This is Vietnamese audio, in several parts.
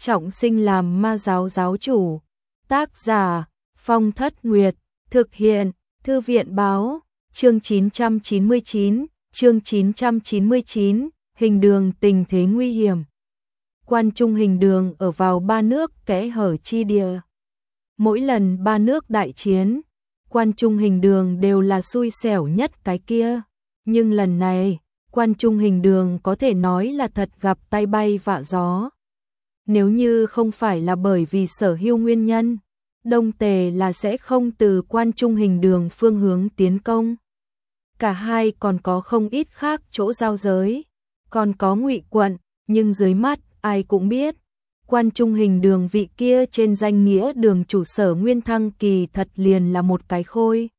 trọng sinh làm ma giáo giáo chủ. Tác giả Phong Thất Nguyệt, thực hiện Thư viện báo, chương 999, hình đường tình thế nguy hiểm. Quan trung hình đường ở vào ba nước kẽ hở chi địa. Mỗi lần ba nước đại chiến, quan trung hình đường đều là xui xẻo nhất cái kia. Nhưng lần này, quan trung hình đường có thể nói là thật gặp tay bay vạ gió. Nếu như không phải là bởi vì sở hữu nguyên nhân, Đông Tề là sẽ không từ quan trung hình đường phương hướng tiến công. Cả hai còn có không ít khác chỗ giao giới, còn có Ngụy quận, nhưng dưới mắt ai cũng biết, quan trung hình đường vị kia trên danh nghĩa đường chủ Sở Nguyên Thăng kỳ thật liền là một cái khôi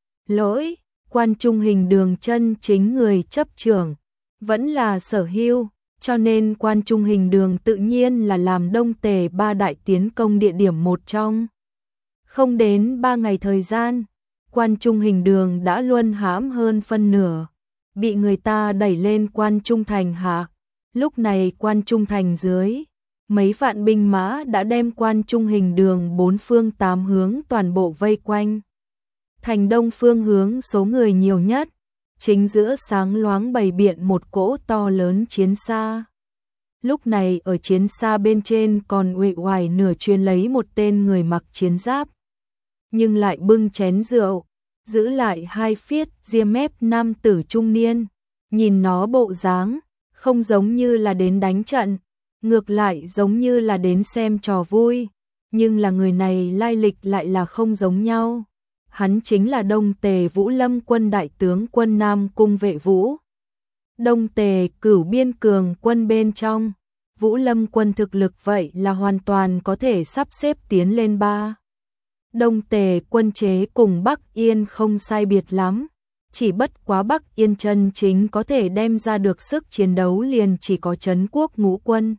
lỗi. Quan trung hình đường chân chính người chấp trưởng vẫn là Sở Hưu, cho nên quan trung hình đường tự nhiên là làm Đông Tề ba đại tiến công địa điểm một trong. Không đến 3 ngày thời gian, quan trung hình đường đã luân hãm hơn phân nửa, bị người ta đẩy lên quan trung thành hạ. Lúc này quan trung thành dưới, mấy vạn binh mã đã đem quan trung hình đường 4 phương 8 hướng toàn bộ vây quanh. Thành đông phương hướng số người nhiều nhất, chính giữa sáng loáng bày biện một cỗ to lớn chiến xa. Lúc này ở chiến xa bên trên còn uể oải nửa chuyên lấy một tên người mặc chiến giáp, nhưng lại bưng chén rượu, giữ lại hai phiết ria mép nam tử trung niên, nhìn nó bộ dáng, không giống như là đến đánh trận, ngược lại giống như là đến xem trò vui, nhưng là người này lai lịch lại là không giống nhau. Hắn chính là Đông Tề Vũ Lâm quân đại tướng quân Nam Cung Vệ Vũ. Đông Tề Cửu Biên Cường quân bên trong, Vũ Lâm quân thực lực vậy là hoàn toàn có thể sắp xếp tiến lên ba. Đông Tề quân chế cùng Bắc Yên không sai biệt lắm, chỉ bất quá Bắc Yên chân chính có thể đem ra được sức chiến đấu liền chỉ có Trấn Quốc Ngũ quân.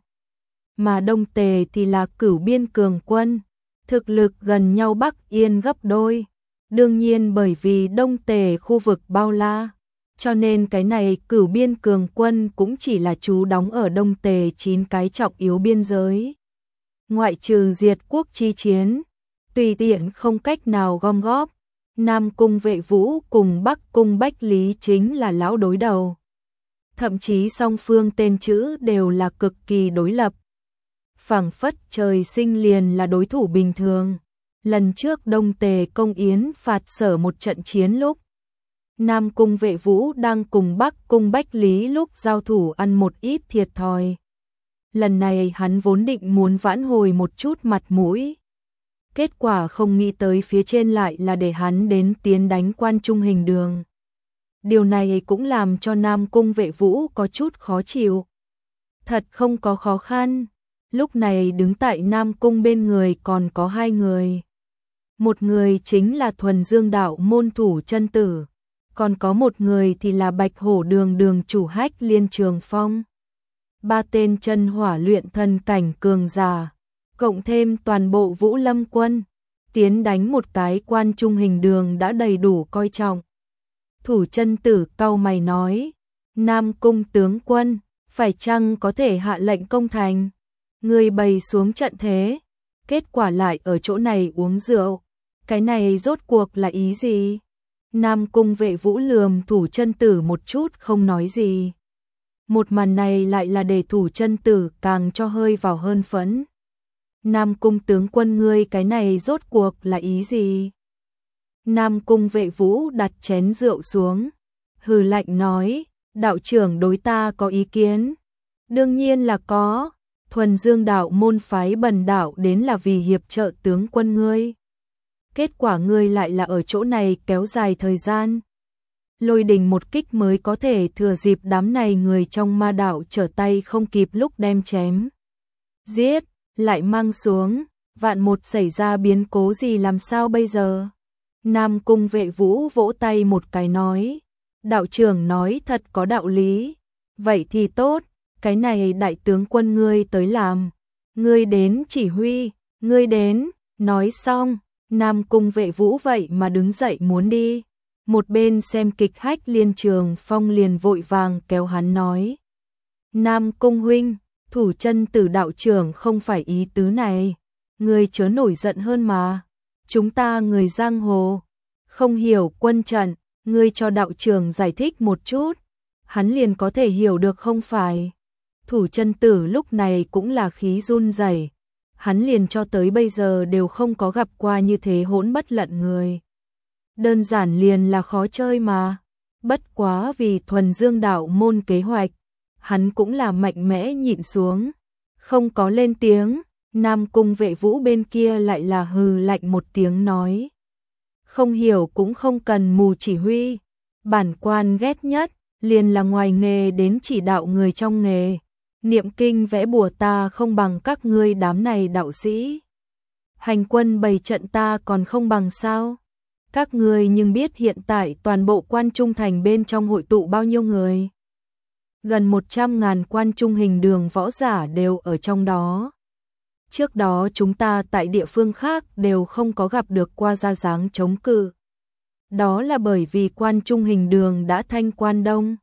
Mà Đông Tề thì là Cửu Biên Cường quân, thực lực gần nhau Bắc Yên gấp đôi. Đương nhiên bởi vì Đông Tề khu vực bao la, cho nên cái này Cửu Biên Cường quân cũng chỉ là trú đóng ở Đông Tề 9 cái trọng yếu biên giới. Ngoại trừ diệt quốc chi chiến, tùy tiện không cách nào gom góp, Nam Cung Vệ Vũ cùng Bắc Cung Bách Lý chính là lão đối đầu. Thậm chí song phương tên chữ đều là cực kỳ đối lập. Phảng phất trời sinh liền là đối thủ bình thường. Lần trước Đông Tề công yến phạt Sở một trận chiến lúc, Nam Cung Vệ Vũ đang cùng Bắc Cung Bách Lý lúc giao thủ ăn một ít thiệt thòi. Lần này hắn vốn định muốn vãn hồi một chút mặt mũi. Kết quả không nghĩ tới phía trên lại là để hắn đến tiến đánh quan trung hình đường. Điều này cũng làm cho Nam Cung Vệ Vũ có chút khó chịu. Thật không có khó khăn. Lúc này đứng tại Nam Cung bên người còn có hai người. Một người chính là Thuần Dương đạo môn thủ chân tử, còn có một người thì là Bạch Hổ đường đường chủ Hách Liên Trường Phong. Ba tên chân hỏa luyện thần cảnh cường giả, cộng thêm toàn bộ Vũ Lâm quân, tiến đánh một cái quan trung hình đường đã đầy đủ coi trọng. Thủ chân tử cau mày nói, Nam Cung tướng quân, phải chăng có thể hạ lệnh công thành? Người bày xuống trận thế, kết quả lại ở chỗ này uống rượu. Cái này rốt cuộc là ý gì? Nam Cung Vệ Vũ lườm thủ chân tử một chút không nói gì. Một màn này lại là để thủ chân tử càng cho hơi vào hơn phẫn. Nam Cung tướng quân ngươi cái này rốt cuộc là ý gì? Nam Cung Vệ Vũ đặt chén rượu xuống, hừ lạnh nói, đạo trưởng đối ta có ý kiến. Đương nhiên là có, Thuần Dương đạo môn phái Bần đạo đến là vì hiệp trợ tướng quân ngươi. Kết quả ngươi lại là ở chỗ này kéo dài thời gian. Lôi đình một kích mới có thể thừa dịp đám này người trong ma đạo trở tay không kịp lúc đem chém. Giết, lại mang xuống, vạn một xảy ra biến cố gì làm sao bây giờ? Nam Cung Vệ Vũ vỗ tay một cái nói, đạo trưởng nói thật có đạo lý. Vậy thì tốt, cái này đại tướng quân ngươi tới làm. Ngươi đến chỉ huy, ngươi đến, nói xong. Nam Cung Vệ Vũ vậy mà đứng dậy muốn đi. Một bên xem kịch Hách Liên Trường Phong liền vội vàng kéo hắn nói. Nam Cung huynh, Thủ chân Tử đạo trưởng không phải ý tứ này, ngươi chớ nổi giận hơn mà. Chúng ta người giang hồ, không hiểu quân trận, ngươi cho đạo trưởng giải thích một chút, hắn liền có thể hiểu được không phải. Thủ chân Tử lúc này cũng là khí run rẩy, hắn liền cho tới bây giờ đều không có gặp qua như thế hỗn bất lận người. Đơn giản liền là khó chơi mà, bất quá vì thuần dương đạo môn kế hoạch, hắn cũng là mạnh mẽ nhịn xuống, không có lên tiếng. Nam Cung Vệ Vũ bên kia lại là hừ lạnh một tiếng nói. Không hiểu cũng không cần mù chỉ huy, bản quan ghét nhất, liền là ngoài nghề đến chỉ đạo người trong nghề. Niệm kinh vẽ bùa ta không bằng các ngươi đám này đạo sĩ. Hành quân bày trận ta còn không bằng sao? Các ngươi nhưng biết hiện tại toàn bộ quan trung thành bên trong hội tụ bao nhiêu người? Gần 100.000 quan trung hình đường võ giả đều ở trong đó. Trước đó chúng ta tại địa phương khác đều không có gặp được qua ra dáng chống cự. Đó là bởi vì quan trung hình đường đã thanh quan Đông,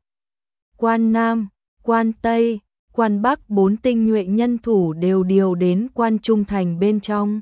quan Nam, quan Tây, quan Bắc 4 tinh nhuệ nhân thủ đều điều đến quan trung thành bên trong.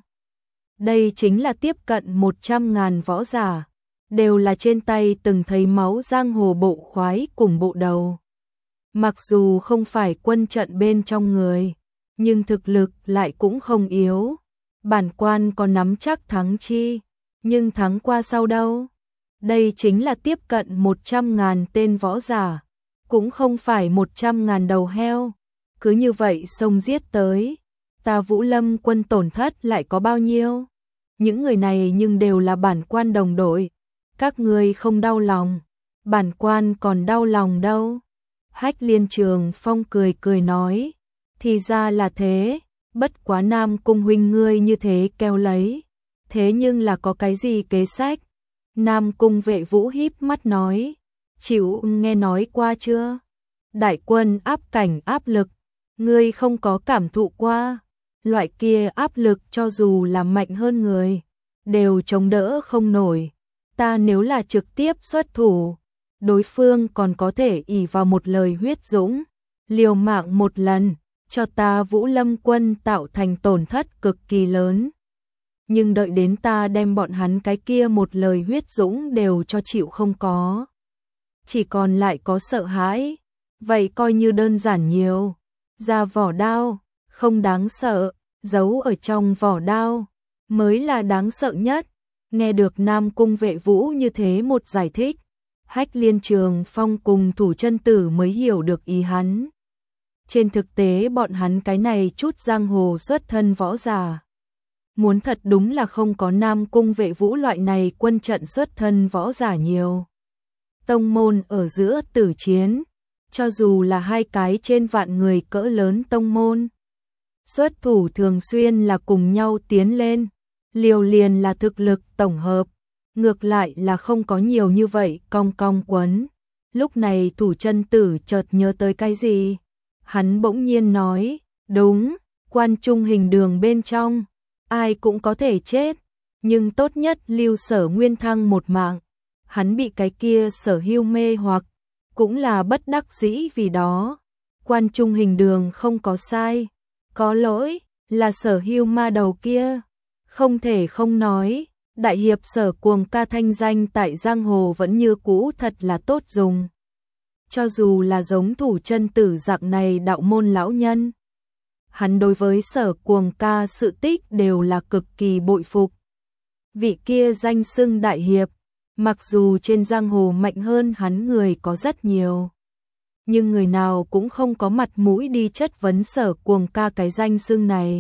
Đây chính là tiếp cận 100.000 võ giả, đều là trên tay từng thấy máu giang hồ bộ khoái cùng bộ đầu. Mặc dù không phải quân trận bên trong người, nhưng thực lực lại cũng không yếu. Bản quan có nắm chắc thắng chi, nhưng thắng qua sau đâu. Đây chính là tiếp cận 100.000 tên võ giả, cũng không phải 100.000 đầu heo. Cứ như vậy xông giết tới, ta Vũ Lâm quân tổn thất lại có bao nhiêu? Những người này nhưng đều là bản quan đồng đội. Các ngươi không đau lòng, bản quan còn đau lòng đâu. Hách Liên Trường Phong cười cười nói. Thì ra là thế, bất quá Nam Cung huynh ngươi như thế keo lấy. Thế nhưng là có cái gì kế sách? Nam Cung Vệ Vũ híp mắt nói. Chịu nghe nói qua chưa? Đại quân áp cảnh áp lực, ngươi không có cảm thụ qua. Loại kia áp lực cho dù là mạnh hơn người, đều chống đỡ không nổi. Ta nếu là trực tiếp xuất thủ, đối phương còn có thể ỷ vào một lời huyết dũng, liều mạng một lần, cho ta Vũ Lâm quân tạo thành tổn thất cực kỳ lớn. Nhưng đợi đến ta đem bọn hắn cái kia một lời huyết dũng đều cho chịu không có, chỉ còn lại có sợ hãi, vậy coi như đơn giản nhiều. Ra vỏ đao, không đáng sợ, giấu ở trong vỏ đao mới là đáng sợ nhất. Nghe được Nam Cung Vệ Vũ như thế một giải thích, Hách Liên Trường Phong cùng Thủ Chân Tử mới hiểu được ý hắn. Trên thực tế bọn hắn cái này chút giang hồ xuất thân võ giả, muốn thật đúng là không có Nam Cung Vệ Vũ loại này quân trận xuất thân võ giả nhiều. Tông môn ở giữa tử chiến, cho dù là hai cái trên vạn người cỡ lớn tông môn, xuất thủ thường xuyên là cùng nhau tiến lên, liều liền là thực lực tổng hợp, ngược lại là không có nhiều như vậy cong cong quấn. Lúc này Thủ Chân Tử chợt nhớ tới cái gì, hắn bỗng nhiên nói, đúng, quan trung hình đường bên trong, ai cũng có thể chết, nhưng tốt nhất lưu Sở Nguyên Thăng một mạng. Hắn bị cái kia Sở Hưu mê hoặc, cũng là bất đắc dĩ vì đó. Quan trung hình đường không có sai, có lỗi là Sở Hưu ma đầu kia. Không thể không nói, đại hiệp Sở Cuồng Ca thanh danh tại giang hồ vẫn như cũ thật là tốt dùng. Cho dù là giống Thủ Chân Tử dạng này đạo môn lão nhân, hắn đối với Sở Cuồng Ca sự tích đều là cực kỳ bội phục. Vị kia danh xưng đại hiệp, mặc dù trên giang hồ mạnh hơn hắn người có rất nhiều, nhưng người nào cũng không có mặt mũi đi chất vấn Sở Cuồng Ca cái danh xưng này.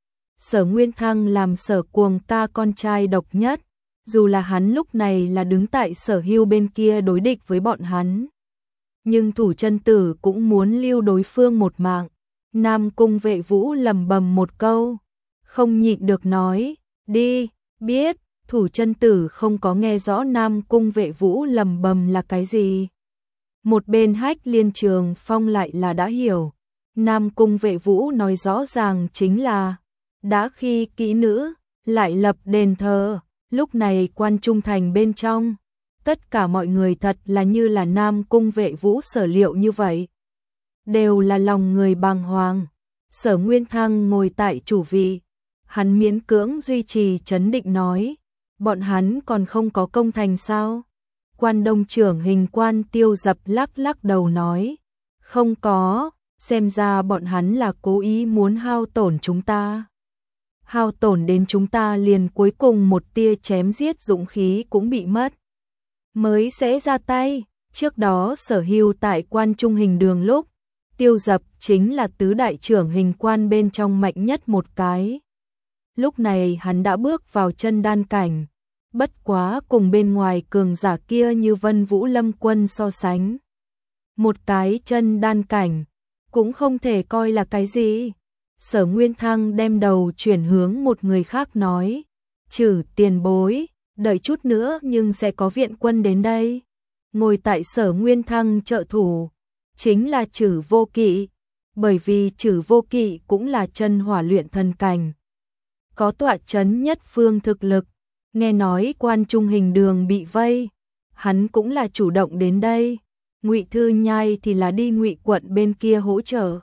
Sở Nguyên Thăng làm Sở Cuồng Ca con trai độc nhất, dù là hắn lúc này là đứng tại Sở Hưu bên kia đối địch với bọn hắn, nhưng Thủ Chân Tử cũng muốn lưu đối phương một mạng. Nam Cung Vệ Vũ lẩm bẩm một câu, không nhịn được nói, đi, biết. Thủ Chân Tử không có nghe rõ Nam Cung Vệ Vũ lẩm bẩm là cái gì. Một bên Hách Liên Trường Phong lại là đã hiểu. Nam Cung Vệ Vũ nói rõ ràng chính là đã khi kỹ nữ lại lập đền thờ. Lúc này quan trung thành bên trong, tất cả mọi người thật là như là Nam Cung Vệ Vũ sở liệu như vậy, đều là lòng người bàng hoàng. Sở Nguyên Thăng ngồi tại chủ vị, hắn miễn cưỡng duy trì trấn định nói, bọn hắn còn không có công thành sao? Quan Đông trưởng Hình Quan Tiêu Dập lắc lắc đầu nói, không có, xem ra bọn hắn là cố ý muốn hao tổn chúng ta. Hao tổn đến chúng ta liền cuối cùng một tia chém giết dũng khí cũng bị mất. Mới sẽ ra tay, trước đó Sở Hưu tại Quan Trung Hình Đường lúc, Tiêu Dập chính là tứ đại trưởng hình quan bên trong mạnh nhất một cái. Lúc này hắn đã bước vào chân đan cảnh, bất quá cùng bên ngoài cường giả kia như Vân Vũ Lâm Quân so sánh. Một cái chân đan cảnh, cũng không thể coi là cái gì. Sở Nguyên Thăng đem đầu chuyển hướng một người khác nói, Trử tiền bối, đợi chút nữa nhưng sẽ có viện quân đến đây. Ngồi tại Sở Nguyên Thăng trợ thủ, chính là Trử Vô Kỵ, bởi vì Trử Vô Kỵ cũng là chân hỏa luyện thần cảnh. Có tọa chấn nhất phương thực lực, nghe nói Quan Trung Hình Đường bị vây, hắn cũng là chủ động đến đây. Ngụy Thư Nhai thì là đi Ngụy quận bên kia hỗ trợ.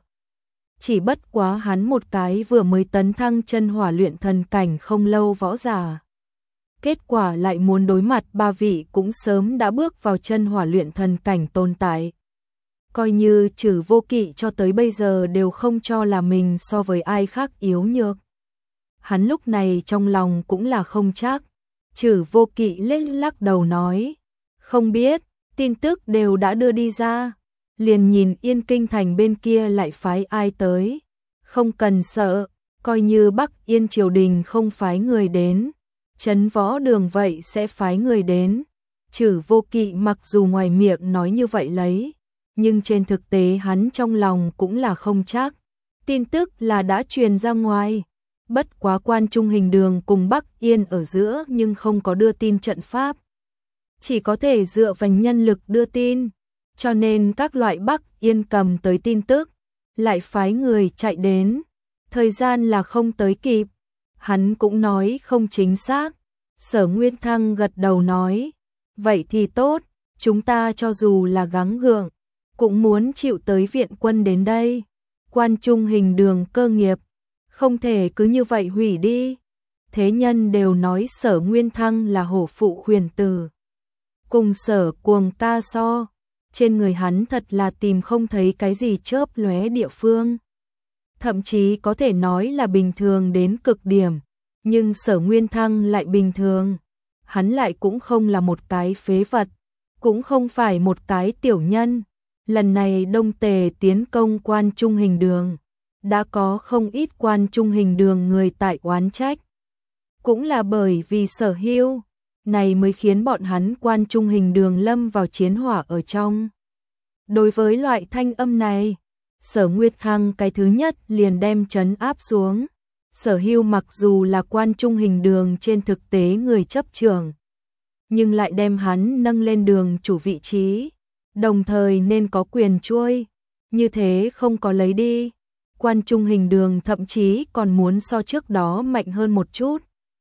Chỉ bất quá hắn một cái vừa mới tấn thăng chân hỏa luyện thần cảnh không lâu võ giả. Kết quả lại muốn đối mặt ba vị cũng sớm đã bước vào chân hỏa luyện thần cảnh tồn tại. Coi như Trử Vô Kỵ cho tới bây giờ đều không cho là mình so với ai khác yếu nhược. Hắn lúc này trong lòng cũng là không chắc. Trử Vô Kỵ lên lắc đầu nói, không biết, tin tức đều đã đưa đi ra. Liền nhìn Yên Kinh thành bên kia lại phái ai tới. Không cần sợ, coi như Bắc Yên triều đình không phái người đến, Trấn Võ Đường vậy sẽ phái người đến. Trử Vô Kỵ mặc dù ngoài miệng nói như vậy lấy, nhưng trên thực tế hắn trong lòng cũng là không chắc. Tin tức là đã truyền ra ngoài, bất quá Quan Trung Hình Đường cùng Bắc Yên ở giữa nhưng không có đưa tin trận pháp. Chỉ có thể dựa vào nhân lực đưa tin, cho nên các loại Bắc Yên cầm tới tin tức, lại phái người chạy đến, thời gian là không tới kịp. Hắn cũng nói không chính xác. Sở Nguyên Thăng gật đầu nói, vậy thì tốt, chúng ta cho dù là gắng gượng, cũng muốn chịu tới viện quân đến đây. Quan Trung Hình Đường cơ nghiệp, không thể cứ như vậy hủy đi. Thế nhân đều nói Sở Nguyên Thăng là hổ phụ khuyển tử. Cùng Sở Cuồng ca so, trên người hắn thật là tìm không thấy cái gì chớp lóe địa phương. Thậm chí có thể nói là bình thường đến cực điểm, nhưng Sở Nguyên Thăng lại bình thường. Hắn lại cũng không là một cái phế vật, cũng không phải một cái tiểu nhân. Lần này Đông Tề tiến công Quan Trung Hình Đường, đã có không ít Quan Trung Hình Đường người tại oán trách. Cũng là bởi vì Sở Hưu này mới khiến bọn hắn Quan Trung Hình Đường lâm vào chiến hỏa ở trong. Đối với loại thanh âm này, Sở Nguyệt Thăng cái thứ nhất liền đem trấn áp xuống. Sở Hưu mặc dù là Quan Trung Hình Đường trên thực tế người chấp trưởng, nhưng lại đem hắn nâng lên đường chủ vị trí, đồng thời nên có quyền chuôi, như thế không có lấy đi. Quan Trung Hình Đường thậm chí còn muốn so trước đó mạnh hơn một chút.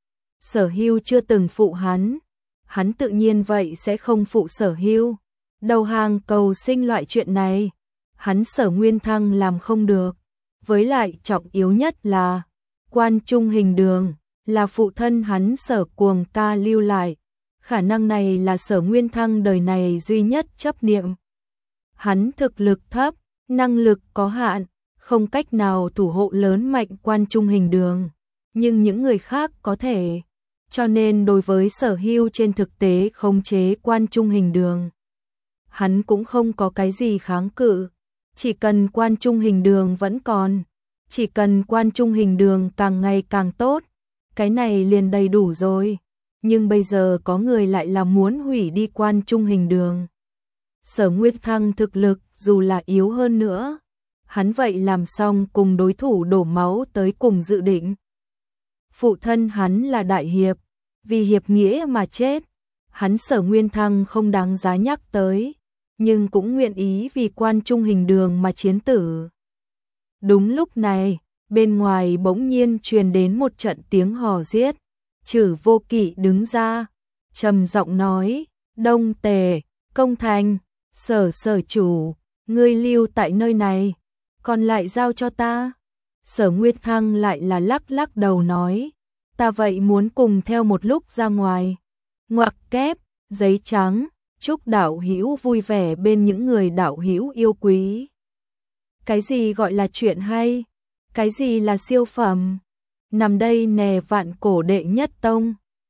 Sở Hưu chưa từng phụ hắn tự nhiên vậy sẽ không phụ Sở Hưu. Đầu hàng cầu sinh loại chuyện này, hắn Sở Nguyên Thăng làm không được. Với lại trọng yếu nhất là, Quan Trung Hình Đường là phụ thân hắn Sở Cuồng ca lưu lại. Khả năng này là Sở Nguyên Thăng đời này duy nhất chấp niệm. Hắn thực lực thấp, năng lực có hạn, không cách nào thủ hộ lớn mạnh Quan Trung Hình Đường, nhưng những người khác có thể. Cho nên đối với Sở Hưu trên thực tế khống chế Quan Trung Hình Đường, hắn cũng không có cái gì kháng cự. Chỉ cần Quan Trung Hình Đường vẫn còn, chỉ cần Quan Trung Hình Đường càng ngày càng tốt, cái này liền đầy đủ rồi. Nhưng bây giờ có người lại là muốn hủy đi Quan Trung Hình Đường. Sở Nguyệt Thăng thực lực dù là yếu hơn nữa, hắn vậy làm xong cùng đối thủ đổ máu tới cùng dự định. Phụ thân hắn là đại hiệp, vì hiệp nghĩa mà chết, hắn Sở Nguyên Thăng không đáng giá nhắc tới, nhưng cũng nguyện ý vì Quan Trung Hình Đường mà chiến tử. Đúng lúc này, bên ngoài bỗng nhiên truyền đến một trận tiếng hò giết. Trử Vô Kỵ đứng ra, trầm giọng nói, Đông Tề, công thành, Sở chủ, ngươi lưu tại nơi này, còn lại giao cho ta. Sở Nguyệt Thăng lại là lắc lắc đầu nói, ta vậy muốn cùng theo một lúc ra ngoài. Ngoặc kép, giấy trắng, chúc đạo hữu vui vẻ bên những người đạo hữu yêu quý. Cái gì gọi là chuyện hay? Cái gì là siêu phẩm? Nằm đây nè vạn cổ đệ nhất tông.